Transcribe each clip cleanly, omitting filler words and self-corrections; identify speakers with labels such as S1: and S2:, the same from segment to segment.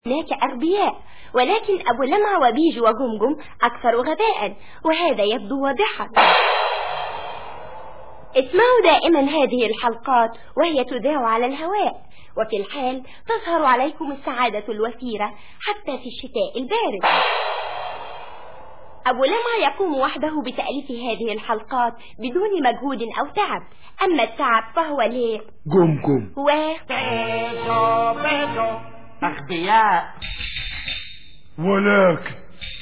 S1: هناك أغبياء، ولكن أبو لمعة وبيجو وجمجم أكثر غباء، وهذا يبدو واضحا. اسمعوا دائما هذه الحلقات وهي تذاع على الهواء، وفي الحال تظهر عليكم السعادة الوفيرة حتى في الشتاء البارد. أبو لمعة يقوم وحده بتأليف هذه الحلقات بدون مجهود أو تعب، أما التعب فهو
S2: جمجم
S3: بيجو أغبياء،
S2: ولكن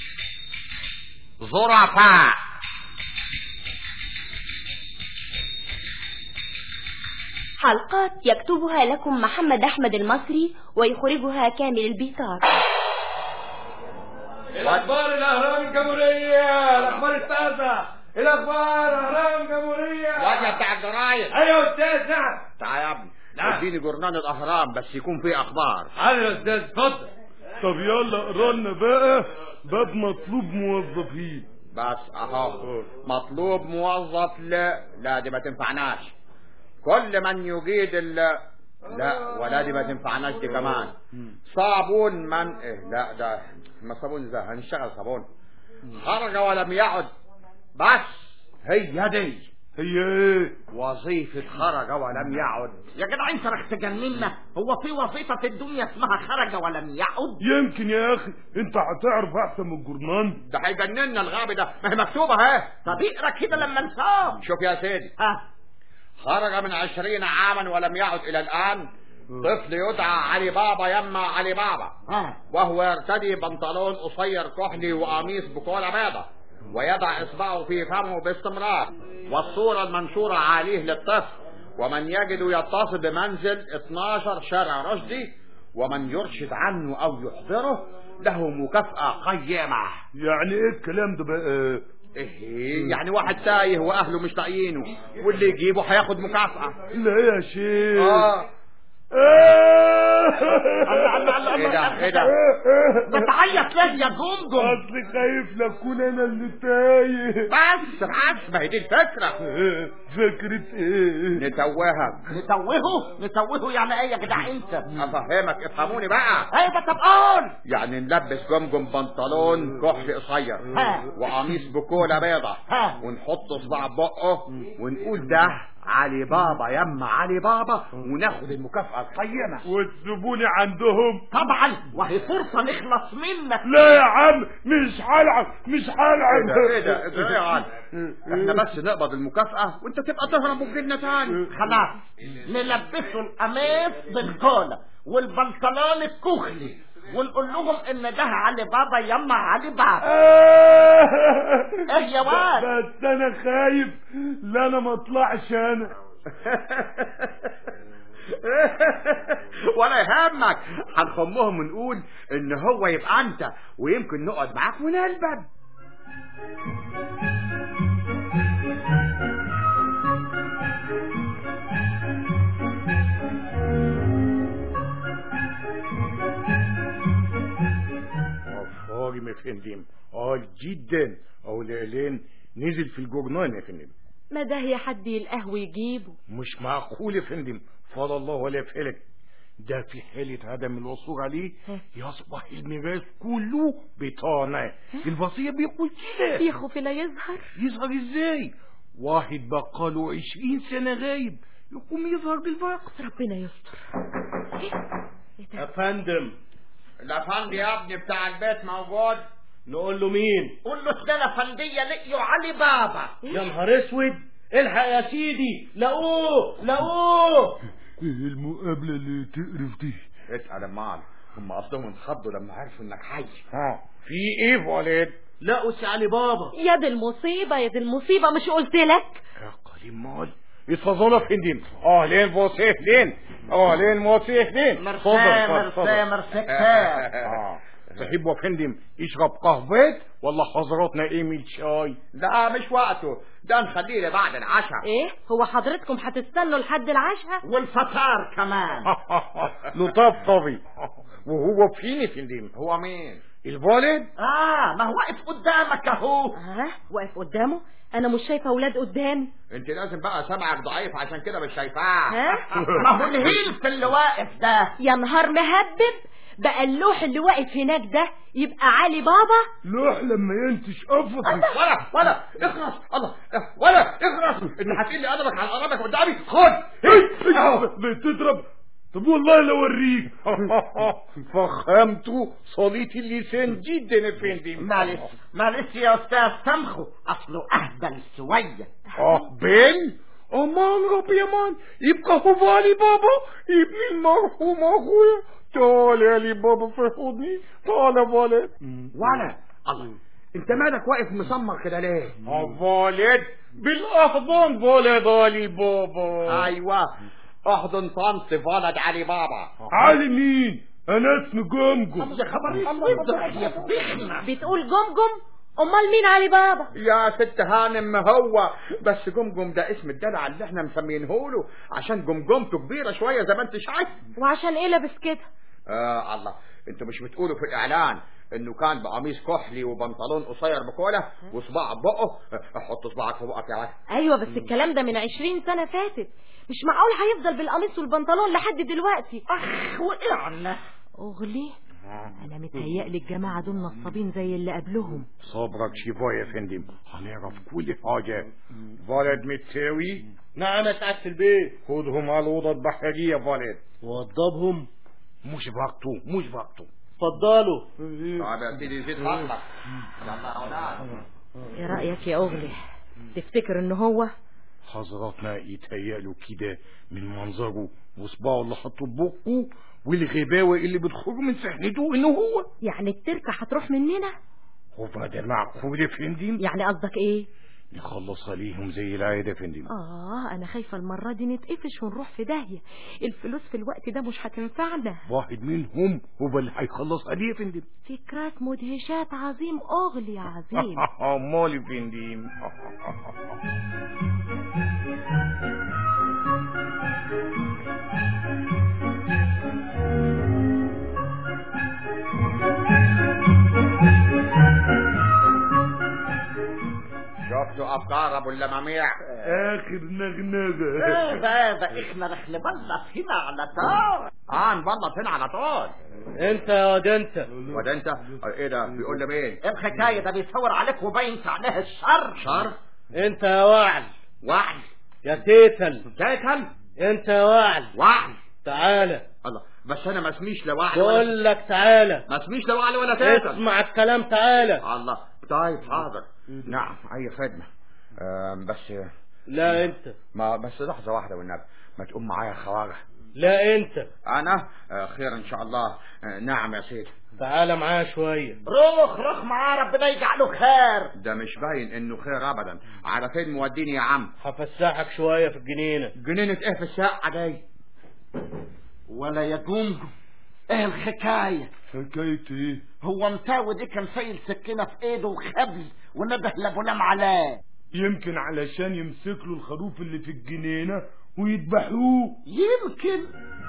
S3: ظرفاء.
S1: حلقات يكتبها لكم محمد أحمد المصري ويخرجها كامل البيطار.
S4: الأخبار الأهرام الجمهورية، الأخبار التاسعة، الأخبار الأهرام الجمهورية.
S3: وجه بتاع الجرايد.
S4: أيوة التاسع.
S3: تعال يا ابني، اديني جورنال الأهرام بس يكون فيه أخبار.
S4: حاضر يا أستاذ، اتفضل.
S2: طب يلا اقرا لنا بقى باب مطلوب موظفين.
S3: بس اهو مطلوب موظف. لا دي ما تنفعناش. كل من يجيد لا ولا دي ما تنفعناش دي كمان. صابون من لا ده ما صابون ده هنشتغل صابون. خرج ولم يعد. بس هي دي
S2: هي ايه
S3: وظيفة خرج ولم يعد.
S5: يا جدع انت رح تجننا. هو في وظيفة في الدنيا اسمها خرج ولم يعد؟
S2: يمكن يا اخي انت هتعرف احسن من الجرنان.
S3: ده هيجننا الغبي ده، ما هي مكتوبة اهي.
S5: طب اقرا كده لما نسام.
S3: شوف يا سيدي، خرج من 20 عاما ولم يعد الى الان طفل يدعى علي بابا يما علي بابا، وهو يرتدي بنطلون قصير كحلي وقميص بكولا بيضة، ويضع اصبعه في فمه باستمرار، والصورة المنشورة عليه للطفل. ومن يجد يتصل بمنزل 12 شارع رشدي، ومن يرشد عنه او يحضره له مكافأة قيمة.
S2: يعني ايه الكلام ده بقى؟
S3: يعني واحد تايه واهله مش لاقيينه، واللي يجيبه هياخد مكافأة.
S2: لا يا شيخ.
S3: ايه ده
S5: بتعيط ليه يا جمجم؟
S2: اصلي خايف لاكون انا اللي تايه.
S3: بس ما هي دي الفكرة.
S2: فكرة ايه؟
S5: نتوهه يعني ايه يا جدع انت؟
S3: افهمك، افهموني بقى.
S5: ايوه طب قول.
S3: يعني نلبس جمجم بنطلون كحل قصير وقميص بكولا بيضة، ونحط صباع بقه ونقول ده علي بابا يما علي بابا، وناخد المكافأة القيمة.
S2: وتسيبوني عندهم؟
S5: طبعا، وهي فرصة نخلص منك.
S2: لا يا عم مش هلعب.
S3: ايه ده يا عم؟ احنا بس نقبض المكافأة وانت تبقى تهرب وتجيلنا تاني.
S5: خلاص نلبسه القميص بالكولا والبنطلون الكحلي، ونقول لهم ان ده علي بابا يما علي بابا. ايه يا واد؟
S2: بس انا خايف لا انا ما اطلعش انا.
S3: ولا يهمك، هنخمهم ونقول ان هو يبقى انت، ويمكن نقعد معاك ونلبد.
S2: مفهوم يا فندم. جدا اولين نزل في الجورنال يا فندم.
S1: ما ده يا حد القهوة يجيبه؟
S2: مش معقول يا فندم، فضل الله ولا فلك. ده في حالة عدم الوصول عليه يصبح الميراث كله بطانة. الوصية بيقول كده.
S1: يخوف لا يظهر
S2: ازاي؟ واحد بقاله 20 سنة غايب يقوم يظهر بالوقت.
S1: ربنا يستر.
S4: يا فندم.
S3: الافندي يا ابني بتاع البيت موجود؟
S4: نقول له مين؟
S5: قول له اتنين فندية لقيوا علي بابا.
S4: يا نهار اسود، الحق يا سيدي، لقوه.
S2: ايه المقابلة اللي تقرف دي؟
S3: اسأل المعلم، هم اصلهم انخضوا لما عرفوا انك حي.
S2: في ايه ولد؟
S4: لقوا سي علي بابا.
S1: يا دي المصيبة مش قلت لك؟
S2: يا قليل مال اتفضلوا يا فندم. لين بوصيه لين
S5: مرسي
S2: تحب يا فندم يشرب قهوة ولا حضراتنا ايميل شاي؟
S3: لا مش وقته، ده نخليه لبعد العشاء.
S1: ايه هو حضرتكم هتستنوا لحد العشاء؟
S5: والفطار كمان.
S2: لطاف طبي. وهو فين يا فندم؟
S3: هو مين؟
S2: الوالد؟
S5: ما هو واقف قدامك اهو.
S1: واقف قدامه؟ انا مش شايفه اولاد قدامي.
S3: انت لازم بقى سمعك ضعيف عشان كده مش شايفاه.
S5: ما هو الهيلف اللي واقف ده.
S1: يا نهار مهبب، بقى اللوح اللي واقف هناك ده يبقى علي بابا؟
S2: لوح لما ينتش افقي.
S3: ولا اخرس الله، ولا اخرس، انت هتقول لي اضربك على قرابك قدامي؟ خد
S2: بتضرب. طب والله لو اوريك. فخامته صليت اللسان جدا يا فندم.
S5: معلش يا استاذ سامخو، اصله اهبل شويه.
S2: اهبل؟ امان ربي يا مان، يبقى هو علي بابا ابن المرحوم اخويا. تعال يا علي بابا في حضني، تعال يا ولد.
S3: ولا الله، انت مالك واقف مسمر كده ليه؟
S2: ولد بالاحضان ولد علي بابا.
S3: ايوه احضن طنط ولد علي بابا.
S2: علي مين؟ انا اسمي جمجم.
S5: يا خبر الله،
S1: بتقول جمجم؟ امال مين علي بابا؟
S3: يا ست هانم هو بس جمجم ده اسم الدلع اللي احنا مسمينه له عشان جمجمته كبيره شويه زي ما انت شايف.
S1: وعشان ايه لابس كده؟
S3: الله، انتوا مش بتقولوا في الاعلان انه كان بقميص كحلي وبنطلون قصير بكوله وصباع بقه؟ حط صباعك في بقك يا ولد.
S1: ايوه بس الكلام ده من 20 سنه فاتت، مش معقول هيفضل بالقميص والبنطلون لحد دلوقتي.
S5: وقعنا.
S1: اغلي، انا متهيألي الجماعه دول نصابين زي اللي قبلهم.
S2: صبرك شويه يا فندم، هنعرف كل حاجه. ولد متساوي؟
S4: نعم يا سعادة البيت.
S2: خدهم على الاوضه البحريه يا ولد.
S4: وضبهم.
S2: مش وقته.
S4: اتفضلوا.
S3: طب يا سيدي زيد فضلك. يلا يا اولاد.
S1: ايه رايك يا اغلي؟ تفتكر ان هو
S2: حضراتنا يتهيأله كده من منظره وصباعه اللي حطه ببقه والغباوه اللي بتخرج من سحنته انه هو؟
S1: يعني التركه هتروح مننا؟
S2: هو ده معقول يا فندم؟
S1: يعني قصدك ايه؟
S2: نخلص عليهم زي العاده يا فندم.
S1: انا خايفه المره دي نتقفش ونروح في داهيه، الفلوس في الوقت ده مش هتنفعنا.
S2: واحد منهم هو اللي هيخلص عليه يا فندم.
S1: فكرات مدهشات عظيم اغلي يا عظيم.
S2: امال يا فندم.
S3: شفتوا افكار ابو اللماميع؟
S2: اخر نغنغه.
S5: ده احنا رح نبلط هنا على طول.
S3: نبلط هنا على طول.
S4: انت يا واد انت.
S3: واد انت؟ ايه ده بيقول لي مين؟
S5: الحكايه ده بيصور عليك وباين عليه الشر.
S3: شر؟
S4: انت يا وعل.
S3: وعل؟
S4: يا تيتل.
S3: تيتل؟
S4: انت يا وعل.
S3: وعل؟
S4: تعالى.
S3: الله، بس انا ما اسميش لا وعل
S4: بقول لك تعالى.
S3: ما اسميش لا وعل ولا تيتل.
S4: اسمع الكلام تعالى.
S3: الله، طيب حاضر. نعم اي خدمه. بس
S4: لا انت.
S3: ما بس لحظه واحده والنبي، ما تقوم معايا خواجه.
S4: لا انت.
S3: انا خير ان شاء الله. نعم يا سيدي.
S4: تعالى معايا شويه.
S5: روح معاه، ربنا يجعله خير.
S3: ده مش باين انه خير ابدا. على فين موديني يا عم؟
S4: هفسحك شويه في الجنينه.
S3: جنينه ايه في الشقه دي؟
S5: ولا يقوم. ايه الحكايه؟
S2: حكايه ايه؟
S5: هو متاوي دي كان شايل سكينه في ايده وخبل ونده لابو لام عليه.
S2: يمكن علشان يمسك له الخروف اللي في الجنينه ويذبحوه.
S5: يمكن.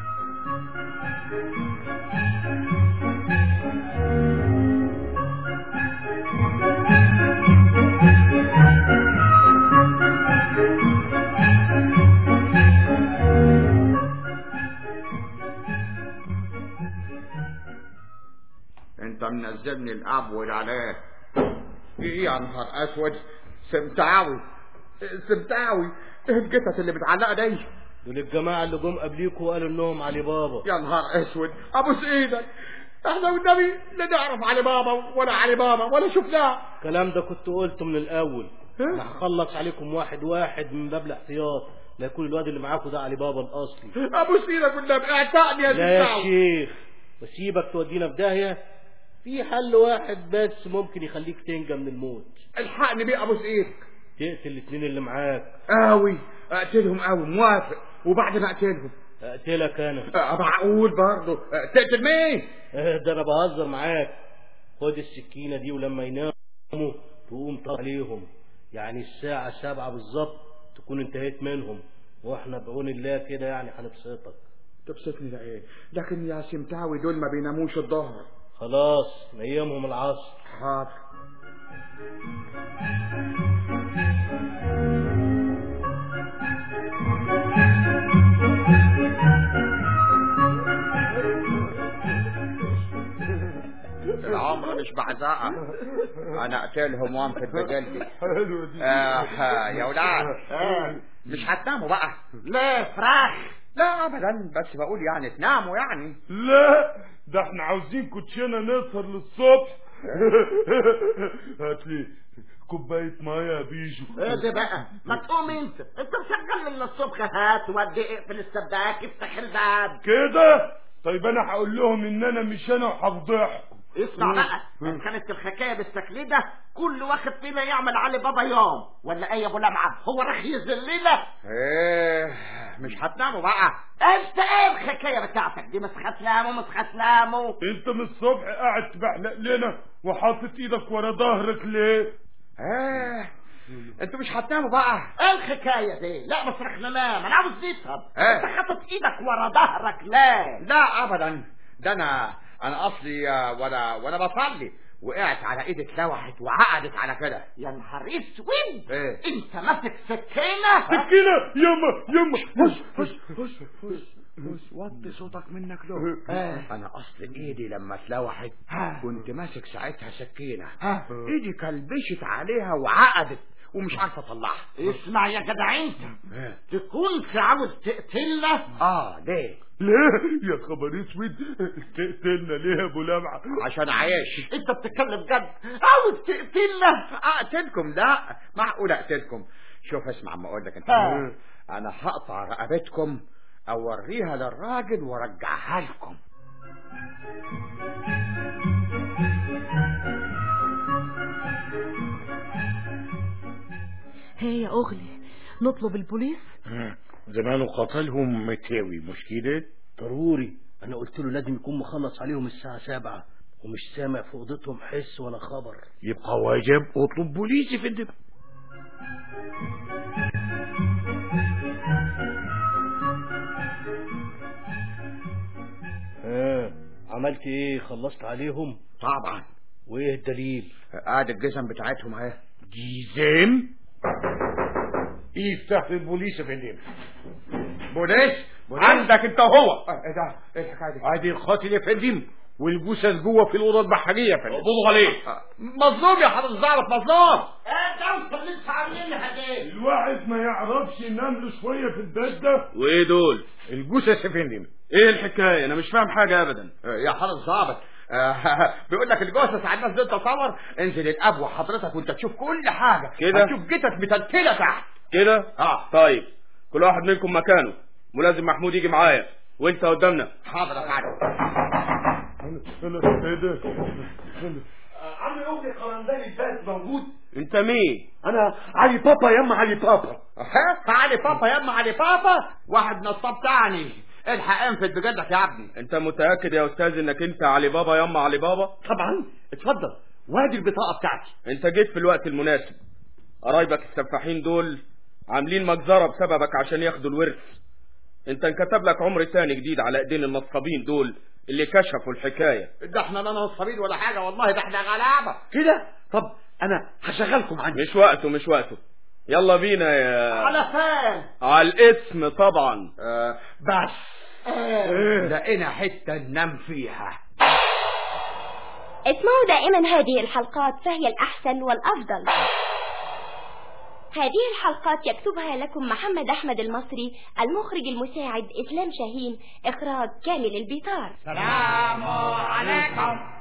S3: انت منزلني الابود عليه. ايه يا نهار اسود؟ سمتاوي ايه الجثث اللي متعلقه دي؟
S4: دول الجماعه اللي جم قبليكوا وقالوا انهم علي بابا.
S3: يا نهار اسود، ابوس ايدك، احنا والنبي لا نعرف علي بابا ولا شفناه.
S4: الكلام ده كنت قلته من الاول. انا هخلص عليكم واحد واحد من باب الاحتياط، لا يكون الواد اللي معاكوا ده علي بابا الاصلي.
S3: ابوس ايدك والنبي، اعتقني يا
S4: لا يا
S3: سمتاوي.
S4: شيخ، وسيبك تودينا في داهيه. في حل واحد بس ممكن يخليك تنجى من الموت.
S3: الحقني بيه ابوس ايدك.
S4: تقتل الاثنين اللي معاك.
S3: اقتلهم قوي، موافق. وبعد ما اقتلهم
S4: اقتلك انا.
S3: معقول برضه؟ تقتل مين؟
S4: ده انا بهزر معاك. خد السكينه دي ولما يناموا تقوم طالع عليهم، يعني الساعه 7 بالظبط تكون انتهيت منهم، واحنا بعون الله كده يعني هنبسطك.
S3: تبسطني ده ايه؟ لكن يا سمتاوي دول ما بيناموش الظهر.
S4: خلاص نيمهم العصر.
S3: حاضر. العمر مش بعزقة، انا اقتلهم وانفد بجلدي.
S2: حلوة دي.
S3: يا ولاد مش هتناموا بقى؟
S5: ليه فراخ؟
S3: لا ابدا، بس بقول يعني تناموا يعني.
S2: لا ده احنا عاوزين كوتشينة نسهر للصبح. هاتلي كوباية مية يا بيجو.
S5: ايه ده بقى؟ ما تقوم انت مشغل من الصبح. هات ودي اقفل السباك افتح الباب
S2: كده. طيب انا هقول لهم ان انا مش انا وهفضحكم.
S5: اسمع بقى، ان كانت الحكايه بالشكل ده كل واحد فينا يعمل علي بابا يوم ولا ايه يا ابو لمعه؟ هو راح يذلنا؟
S3: ايه مش هتناموا بقى؟
S5: انت ايه الحكايه بتاعتك دي؟ مش هتناموا.
S2: انت من الصبح قاعد تبحلق لنا وحاطط ايدك ورا ظهرك ليه؟
S3: انتوا مش هتناموا بقى؟
S5: ايه الحكايه دي؟ لا بس رح ننام، انا عاوز نفهم.
S3: انت
S5: حاطط ايدك ورا ظهرك ليه؟
S3: لا ابدا، ده انا اصلي وانا بصلي وقعت على ايدي اتلوحت وعقدت على كده.
S5: يا نهار اسود.
S3: ايه
S5: انت ماسك سكينه؟
S2: يما
S3: بص وطي صوتك منك له. انا اصل ايدي لما اتلوحت كنت ماسك ساعتها سكينه، ايدي كلبشت عليها وعقدت ومش عارف اطلعها.
S5: اسمع يا جدع انت، تكون عاوز تقتلنا؟
S3: ليه؟
S2: يا خبر اسود، تقتلنا ليه يا ابو لمعه؟
S3: عشان عايش.
S5: انت بتتكلم جد؟ عاوز تقتلنا؟
S3: اقتلكم؟ لا معقول اقتلكم. شوف اسمع اما اقول لك انت، انا هقطع رقبتكم اوريها للراجل وارجعها لكم.
S6: هي يا اغلي نطلب البوليس؟
S2: زمانه قتلهم متاوي مش كده؟
S4: ضروري، انا قلت له لازم يكون مخلص عليهم الساعة 7 ومش سامع في اوضتهم حس ولا خبر.
S2: يبقى واجب اطلب بوليس يا فندم.
S4: عملت ايه؟ خلصت عليهم؟
S3: طبعا.
S4: وايه الدليل؟
S3: قاعد الجزم بتاعتهم اهي.
S2: جزم؟ افتح البوليس يا فندم.
S3: بوليس؟ عندك انت وهو. ايه ده؟ ايه الحكايه دي؟
S2: عادي القاتل يا فندم، والجثث جوه في الاوضه البحريه يا فندم.
S3: قبضوا عليه. مظلوم يا حضرة الظابط، مظلوم.
S5: ايه اللي انت عاملينها دي؟
S2: الواحد ما يعرفش ينام له شويه في البيت ده.
S7: وايه دول؟
S2: الجثث يا فندم.
S7: ايه الحكايه؟ انا مش فاهم حاجه ابدا.
S3: يا حضرة الظابط، بيقول لك الجثث على الناس دي تصور. انزل الابوه حضرتك وانت تشوف كل حاجه
S7: كده.
S3: هتشوف جثث متلتله تحت
S7: كده. طيب كل واحد منكم مكانه، ولازم محمود يجي معايا وانت قدامنا.
S3: حاضر يا فندم.
S2: ايه ده؟
S4: عمي اختي قرنداني الباس موجود؟
S7: انت مين؟
S4: انا علي بابا يا علي بابا.
S3: علي بابا يا علي بابا؟ واحد نصاب تاني. الحق انفد بجدك يا ابني.
S7: انت متاكد يا استاذ انك انت علي بابا يا علي بابا؟
S4: طبعا. اتفضل، وادي البطاقه بتاعتي.
S7: انت جيت في الوقت المناسب. قرايبك السفاحين دول عاملين مجزره بسببك عشان ياخدوا الورث. انت انكتب لك عمر تاني جديد على ايدين النصابين دول اللي كشفوا الحكايه.
S3: ده احنا لا نصابين ولا حاجه والله، ده احنا غلابه
S4: كده. طب انا هشغلكم عندي.
S7: مش وقته. يلا بينا يا
S5: على فين؟
S7: على الاسم طبعا.
S3: بس لقينا حته ننام فيها.
S1: اسمعوا دائما هذه الحلقات فهي الأحسن والأفضل. هذه الحلقات يكتبها لكم محمد أحمد المصري، المخرج المساعد إسلام شاهين، إخراج كامل البيطار.
S3: سلام عليكم.